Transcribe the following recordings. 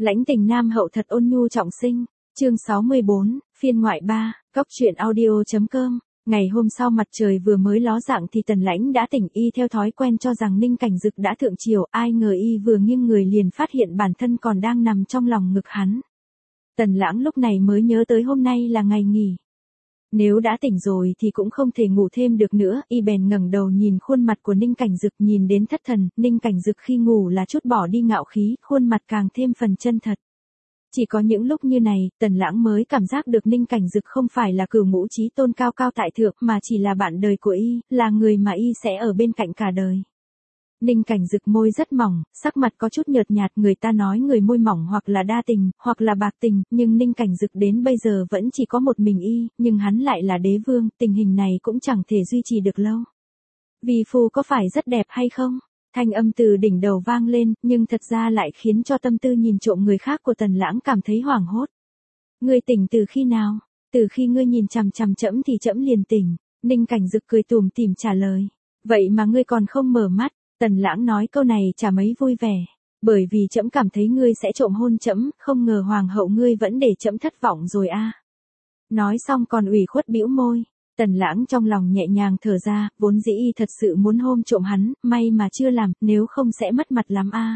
Lãnh tình nam hậu thật ôn nhu trọng sinh, chương 64, phiên ngoại 3, cóc truyện audio.com. Ngày hôm sau mặt trời vừa mới ló dạng thì Tần Lãnh đã tỉnh, y theo thói quen cho rằng Ninh Cảnh Dực đã thượng triều, ai ngờ y vừa nghiêng người liền phát hiện bản thân còn đang nằm trong lòng ngực hắn. Tần Lãng lúc này mới nhớ tới hôm nay là ngày nghỉ. Nếu đã tỉnh rồi thì cũng không thể ngủ thêm được nữa, y bèn ngẩng đầu nhìn khuôn mặt của Ninh Cảnh Dực, nhìn đến thất thần. Ninh Cảnh Dực khi ngủ là chút bỏ đi ngạo khí, khuôn mặt càng thêm phần chân thật. Chỉ có những lúc như này, Tần Lãng mới cảm giác được Ninh Cảnh Dực không phải là cửu ngũ chí tôn cao cao tại thượng mà chỉ là bạn đời của y, là người mà y sẽ ở bên cạnh cả đời. Ninh Cảnh Dực môi rất mỏng, sắc mặt có chút nhợt nhạt, người ta nói người môi mỏng hoặc là đa tình, hoặc là bạc tình, nhưng Ninh Cảnh Dực đến bây giờ vẫn chỉ có một mình y, nhưng hắn lại là đế vương, tình hình này cũng chẳng thể duy trì được lâu. Vì phu có phải rất đẹp hay không? Thanh âm từ đỉnh đầu vang lên, nhưng thật ra lại khiến cho tâm tư nhìn trộm người khác của Tần Lãng cảm thấy hoảng hốt. Ngươi tỉnh từ khi nào? Từ khi ngươi nhìn chằm chằm trẫm thì trẫm liền tỉnh. Ninh Cảnh Dực cười tủm tỉm trả lời. Vậy mà ngươi còn không mở mắt? Tần Lãng nói câu này chả mấy vui vẻ. Bởi vì trẫm cảm thấy ngươi sẽ trộm hôn trẫm, không ngờ hoàng hậu ngươi vẫn để trẫm thất vọng rồi a. Nói xong còn ủy khuất bĩu môi. Tần Lãng trong lòng nhẹ nhàng thở ra, vốn dĩ y thật sự muốn hôn trộm hắn, may mà chưa làm, nếu không sẽ mất mặt lắm a.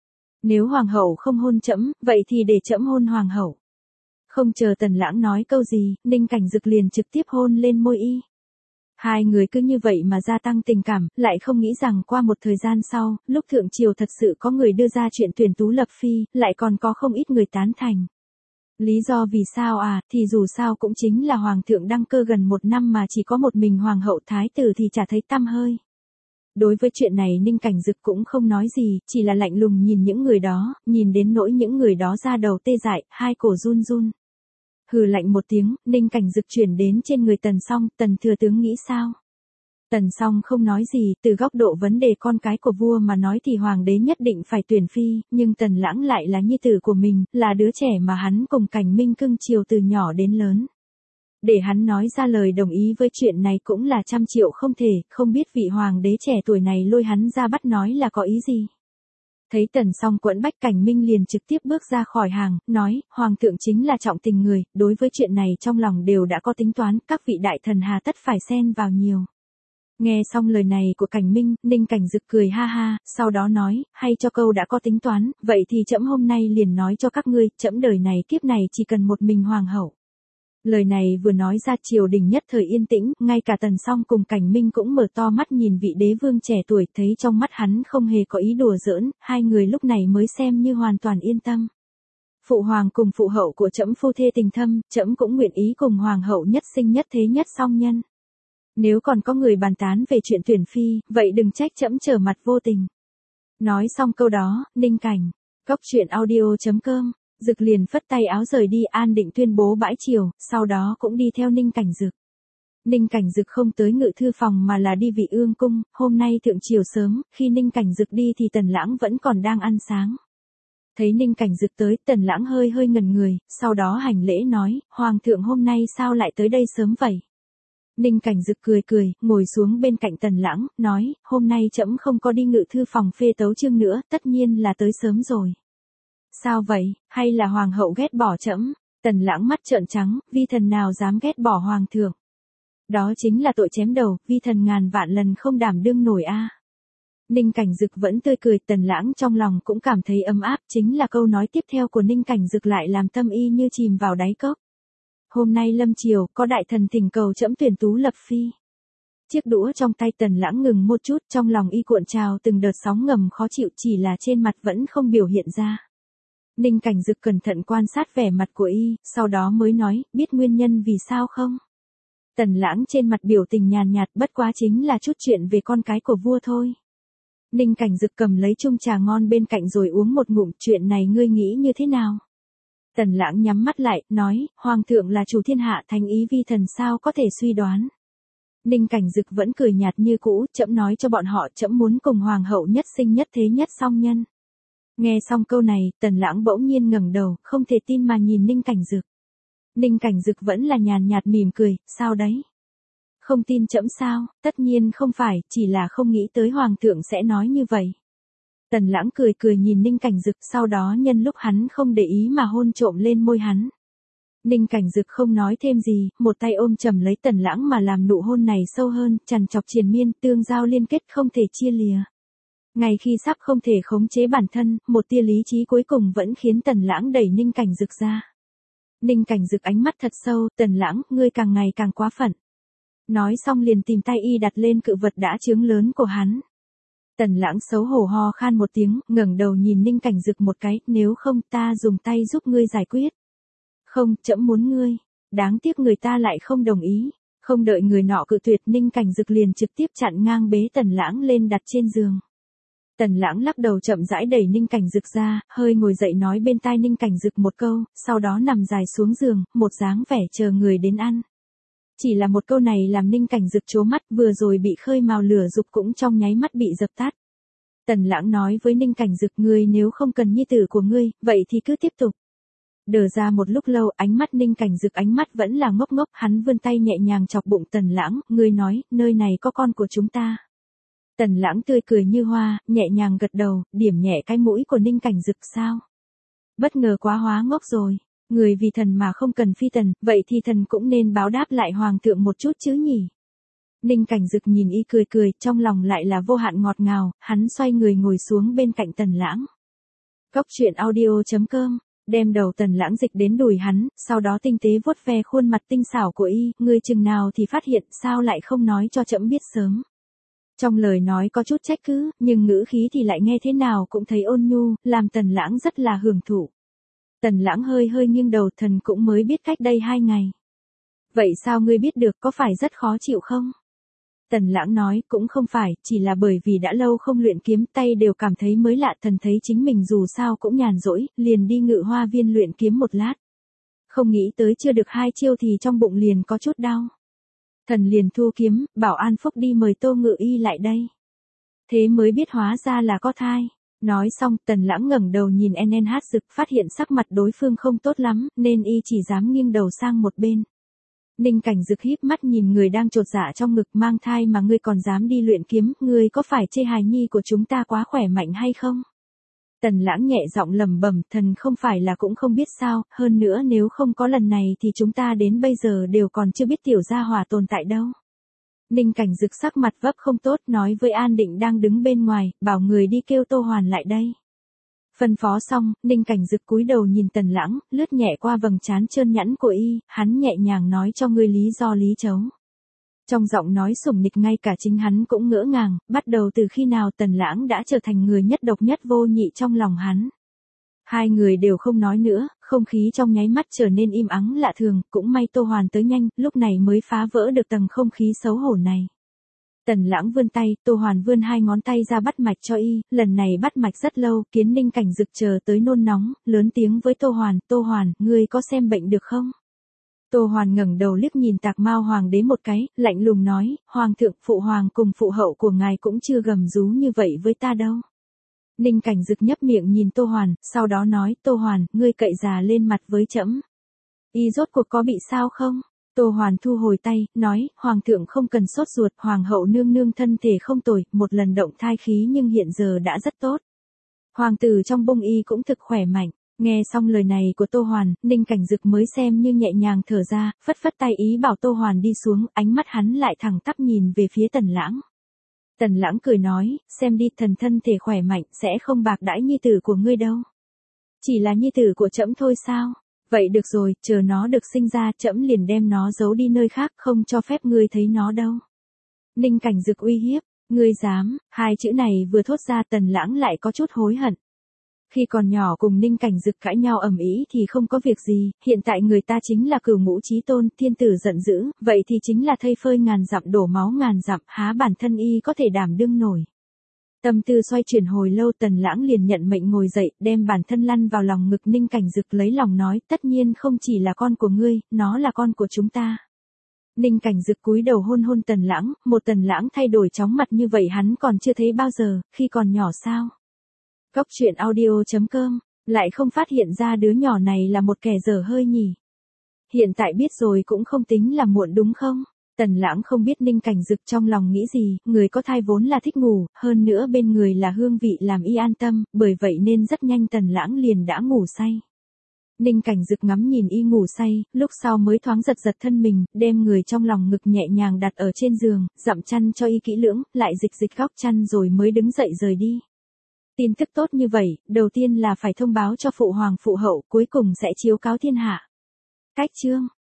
Nếu hoàng hậu không hôn trẫm, vậy thì để trẫm hôn hoàng hậu. Không chờ Tần Lãng nói câu gì, Ninh Cảnh Dực liền trực tiếp hôn lên môi y. Hai người cứ như vậy mà gia tăng tình cảm, lại không nghĩ rằng qua một thời gian sau, lúc thượng triều thật sự có người đưa ra chuyện tuyển tú lập phi, lại còn có không ít người tán thành. Lý do vì sao à, thì dù sao cũng chính là hoàng thượng đăng cơ gần 1 năm mà chỉ có một mình hoàng hậu thái tử thì chả thấy tăm hơi. Đối với chuyện này Ninh Cảnh Dực cũng không nói gì, chỉ là lạnh lùng nhìn những người đó, nhìn đến nỗi những người đó ra đầu tê dại, hai cổ run run. Hừ lạnh một tiếng, Ninh Cảnh Dực chuyển đến trên người Tần Song, Tần thừa tướng nghĩ sao? Tần Song không nói gì, từ góc độ vấn đề con cái của vua mà nói thì hoàng đế nhất định phải tuyển phi, nhưng Tần Lãng lại là nhi tử của mình, là đứa trẻ mà hắn cùng Cảnh Minh cưng chiều từ nhỏ đến lớn. Để hắn nói ra lời đồng ý với chuyện này cũng là 100 triệu không thể, không biết vị hoàng đế trẻ tuổi này lôi hắn ra bắt nói là có ý gì. Thấy Tần Song quẫn bách, Cảnh Minh liền trực tiếp bước ra khỏi hàng, nói, hoàng thượng chính là trọng tình người, đối với chuyện này trong lòng đều đã có tính toán, các vị đại thần hà tất phải xen vào nhiều. Nghe xong lời này của Cảnh Minh, Ninh Cảnh Dực cười ha ha, sau đó nói, hay cho câu đã có tính toán, vậy thì trẫm hôm nay liền nói cho các ngươi, trẫm đời này kiếp này chỉ cần một mình hoàng hậu. Lời này vừa nói ra triều đình nhất thời yên tĩnh, ngay cả Tần Song cùng Cảnh Minh cũng mở to mắt nhìn vị đế vương trẻ tuổi, thấy trong mắt hắn không hề có ý đùa giỡn, hai người lúc này mới xem như hoàn toàn yên tâm. Phụ hoàng cùng phụ hậu của trẫm phu thê tình thâm, trẫm cũng nguyện ý cùng hoàng hậu nhất sinh nhất thế nhất song nhân. Nếu còn có người bàn tán về chuyện tuyển phi, vậy đừng trách trẫm trở mặt vô tình. Nói xong câu đó, Ninh Cảnh, cóc truyện audio.com, Dực liền phất tay áo rời đi, An Định tuyên bố bãi triều, sau đó cũng đi theo Ninh Cảnh Dực. Ninh Cảnh Dực không tới ngự thư phòng mà là đi Vị Ương cung, hôm nay thượng triều sớm, khi Ninh Cảnh Dực đi thì Tần Lãng vẫn còn đang ăn sáng. Thấy Ninh Cảnh Dực tới, Tần Lãng hơi hơi ngẩn người, sau đó hành lễ nói, hoàng thượng hôm nay sao lại tới đây sớm vậy? Ninh Cảnh Dực cười cười, ngồi xuống bên cạnh Tần Lãng, nói, hôm nay trẫm không có đi ngự thư phòng phê tấu chương nữa, tất nhiên là tới sớm rồi. Sao vậy, hay là hoàng hậu ghét bỏ trẫm? Tần Lãng mắt trợn trắng, vi thần nào dám ghét bỏ hoàng thượng? Đó chính là tội chém đầu, vi thần ngàn vạn lần không đảm đương nổi a. Ninh Cảnh Dực vẫn tươi cười, Tần Lãng trong lòng cũng cảm thấy ấm áp, chính là câu nói tiếp theo của Ninh Cảnh Dực lại làm tâm y như chìm vào đáy cốc. Hôm nay lâm triều, có đại thần thỉnh cầu trẫm tuyển tú lập phi. Chiếc đũa trong tay Tần Lãng ngừng một chút, trong lòng y cuộn trào từng đợt sóng ngầm khó chịu, chỉ là trên mặt vẫn không biểu hiện ra. Ninh Cảnh Dực cẩn thận quan sát vẻ mặt của y, sau đó mới nói, biết nguyên nhân vì sao không? Tần Lãng trên mặt biểu tình nhàn nhạt, bất quá chính là chút chuyện về con cái của vua thôi. Ninh Cảnh Dực cầm lấy chung trà ngon bên cạnh rồi uống một ngụm, chuyện này ngươi nghĩ như thế nào? Tần Lãng nhắm mắt lại, nói, hoàng thượng là chủ thiên hạ, thánh ý vi thần sao có thể suy đoán. Ninh Cảnh Dực vẫn cười nhạt như cũ, trẫm nói cho bọn họ, trẫm muốn cùng hoàng hậu nhất sinh nhất thế nhất song nhân. Nghe xong câu này, Tần Lãng bỗng nhiên ngẩng đầu, không thể tin mà nhìn Ninh Cảnh Dực. Ninh Cảnh Dực vẫn là nhàn nhạt mỉm cười, sao đấy? Không tin trẫm sao? Tất nhiên không phải, chỉ là không nghĩ tới hoàng thượng sẽ nói như vậy. Tần Lãng cười cười nhìn Ninh Cảnh Dực, sau đó nhân lúc hắn không để ý mà hôn trộm lên môi hắn. Ninh Cảnh Dực không nói thêm gì, một tay ôm chầm lấy Tần Lãng mà làm nụ hôn này sâu hơn, trằn trọc triền miên, tương giao liên kết không thể chia lìa. Ngay khi sắp không thể khống chế bản thân, một tia lý trí cuối cùng vẫn khiến Tần Lãng đẩy Ninh Cảnh Dực ra. Ninh Cảnh Dực ánh mắt thật sâu, Tần Lãng, ngươi càng ngày càng quá phận. Nói xong liền tìm tay y đặt lên cự vật đã chướng lớn của hắn. Tần Lãng xấu hổ ho khan một tiếng, ngẩng đầu nhìn Ninh Cảnh Dực một cái, nếu không ta dùng tay giúp ngươi giải quyết. Không, trẫm muốn ngươi. Đáng tiếc người ta lại không đồng ý. Không đợi người nọ cự tuyệt, Ninh Cảnh Dực liền trực tiếp chặn ngang bế Tần Lãng lên đặt trên giường. Tần Lãng lắc đầu chậm rãi đẩy Ninh Cảnh Dực ra, hơi ngồi dậy nói bên tai Ninh Cảnh Dực một câu, sau đó nằm dài xuống giường, một dáng vẻ chờ người đến ăn. Chỉ là một câu này làm Ninh Cảnh Dực trố mắt, vừa rồi bị khơi mào lửa dục cũng trong nháy mắt bị dập tắt. Tần Lãng nói với Ninh Cảnh Dực, ngươi nếu không cần nhi tử của ngươi, vậy thì cứ tiếp tục. Đờ ra một lúc lâu, ánh mắt Ninh Cảnh Dực ánh mắt vẫn là ngốc ngốc, hắn vươn tay nhẹ nhàng chọc bụng Tần Lãng, ngươi nói, nơi này có con của chúng ta. Tần Lãng tươi cười như hoa, nhẹ nhàng gật đầu, điểm nhẹ cái mũi của Ninh Cảnh Dực sao. Bất ngờ quá hóa ngốc rồi, người vì thần mà không cần phi tần, vậy thì thần cũng nên báo đáp lại hoàng thượng một chút chứ nhỉ. Ninh Cảnh Dực nhìn y cười cười, trong lòng lại là vô hạn ngọt ngào, hắn xoay người ngồi xuống bên cạnh Tần Lãng. Cốc truyện audio.com, đem đầu Tần Lãng dịch đến đùi hắn, sau đó tinh tế vuốt ve khuôn mặt tinh xảo của y, ngươi chừng nào thì phát hiện, sao lại không nói cho trẫm biết sớm. Trong lời nói có chút trách cứ, nhưng ngữ khí thì lại nghe thế nào cũng thấy ôn nhu, làm Tần Lãng rất là hưởng thụ. Tần Lãng hơi hơi nghiêng đầu, thần cũng mới biết cách đây 2 ngày. Vậy sao ngươi biết được, có phải rất khó chịu không? Tần Lãng nói, cũng không phải, chỉ là bởi vì đã lâu không luyện kiếm, tay đều cảm thấy mới lạ, thần thấy chính mình dù sao cũng nhàn rỗi, liền đi Ngự Hoa Viên luyện kiếm một lát. Không nghĩ tới chưa được 2 chiêu thì trong bụng liền có chút đau. Thần liền thu kiếm, bảo An Phúc đi mời Tô Ngự Y lại đây. Thế mới biết hóa ra là có thai. Nói xong, Tần Lãng ngẩng đầu nhìn NNH Dực, phát hiện sắc mặt đối phương không tốt lắm, nên y chỉ dám nghiêng đầu sang một bên. Ninh Cảnh Dực híp mắt nhìn người đang chột dạ trong ngực, mang thai mà ngươi còn dám đi luyện kiếm, ngươi có phải chê hài nhi của chúng ta quá khỏe mạnh hay không? Tần Lãng nhẹ giọng lẩm bẩm, thần không phải là cũng không biết sao, hơn nữa nếu không có lần này thì chúng ta đến bây giờ đều còn chưa biết tiểu gia hỏa tồn tại đâu. Ninh Cảnh Dực sắc mặt vấp không tốt, nói với An Định đang đứng bên ngoài, bảo người đi kêu Tô Hoàn lại đây. Phân phó xong, Ninh Cảnh Dực cúi đầu nhìn Tần Lãng, lướt nhẹ qua vầng trán trơn nhẵn của y, hắn nhẹ nhàng nói cho ngươi lý do lý chấu. Trong giọng nói sủng nịch ngay cả chính hắn cũng ngỡ ngàng, bắt đầu từ khi nào Tần Lãng đã trở thành người nhất độc nhất vô nhị trong lòng hắn. Hai người đều không nói nữa, không khí trong nháy mắt trở nên im ắng lạ thường, cũng may Tô Hoàn tới nhanh, lúc này mới phá vỡ được tầng không khí xấu hổ này. Tần Lãng vươn tay, Tô Hoàn vươn 2 ngón tay ra bắt mạch cho y, lần này bắt mạch rất lâu, khiến Ninh Cảnh Dực chờ tới nôn nóng, lớn tiếng với Tô Hoàn, ngươi có xem bệnh được không? Tô Hoàn ngẩng đầu liếc nhìn Tạc Mao Hoàng đế một cái, lạnh lùng nói, Hoàng thượng, phụ hoàng cùng phụ hậu của ngài cũng chưa gầm rú như vậy với ta đâu. Ninh Cảnh Dực nhấp miệng nhìn Tô Hoàn, sau đó nói, Tô Hoàn, ngươi cậy già lên mặt với trẫm. Y rốt cuộc có bị sao không? Tô Hoàn thu hồi tay, nói, Hoàng thượng không cần sốt ruột, Hoàng hậu nương nương thân thể không tồi, một lần động thai khí nhưng hiện giờ đã rất tốt. Hoàng tử trong bụng y cũng thực khỏe mạnh. Nghe xong lời này của Tô Hoàn, Ninh Cảnh Dực mới xem như nhẹ nhàng thở ra, phất phất tay ý bảo Tô Hoàn đi xuống, ánh mắt hắn lại thẳng tắp nhìn về phía Tần Lãng. Tần Lãng cười nói, xem đi, thần thân thể khỏe mạnh, sẽ không bạc đãi nhi tử của ngươi đâu. Chỉ là nhi tử của trẫm thôi sao? Vậy được rồi, chờ nó được sinh ra, trẫm liền đem nó giấu đi nơi khác, không cho phép ngươi thấy nó đâu. Ninh Cảnh Dực uy hiếp, ngươi dám, 2 chữ này vừa thốt ra Tần Lãng lại có chút hối hận. Khi còn nhỏ cùng Ninh Cảnh Dực cãi nhau ầm ĩ thì không có việc gì, hiện tại người ta chính là cửu ngũ chí tôn, thiên tử giận dữ, vậy thì chính là thây phơi ngàn dặm đổ máu ngàn dặm, há bản thân y có thể đảm đương nổi. Tâm tư xoay chuyển hồi lâu, Tần Lãng liền nhận mệnh ngồi dậy, đem bản thân lăn vào lòng ngực Ninh Cảnh Dực, lấy lòng nói, tất nhiên không chỉ là con của ngươi, nó là con của chúng ta. Ninh Cảnh Dực cúi đầu hôn hôn Tần Lãng, một Tần Lãng thay đổi chóng mặt như vậy hắn còn chưa thấy bao giờ, khi còn nhỏ sao? Cốc truyện audio.com, lại không phát hiện ra đứa nhỏ này là một kẻ dở hơi nhỉ. Hiện tại biết rồi cũng không tính là muộn đúng không? Tần Lãng không biết Ninh Cảnh Dực trong lòng nghĩ gì, người có thai vốn là thích ngủ, hơn nữa bên người là hương vị làm y an tâm, bởi vậy nên rất nhanh Tần Lãng liền đã ngủ say. Ninh Cảnh Dực ngắm nhìn y ngủ say, lúc sau mới thoáng giật giật thân mình, đem người trong lòng ngực nhẹ nhàng đặt ở trên giường, dặm chăn cho y kỹ lưỡng, lại dịch dịch góc chăn rồi mới đứng dậy rời đi. Tin tức tốt như vậy, đầu tiên là phải thông báo cho phụ hoàng phụ hậu, cuối cùng sẽ chiếu cáo thiên hạ. Cách chương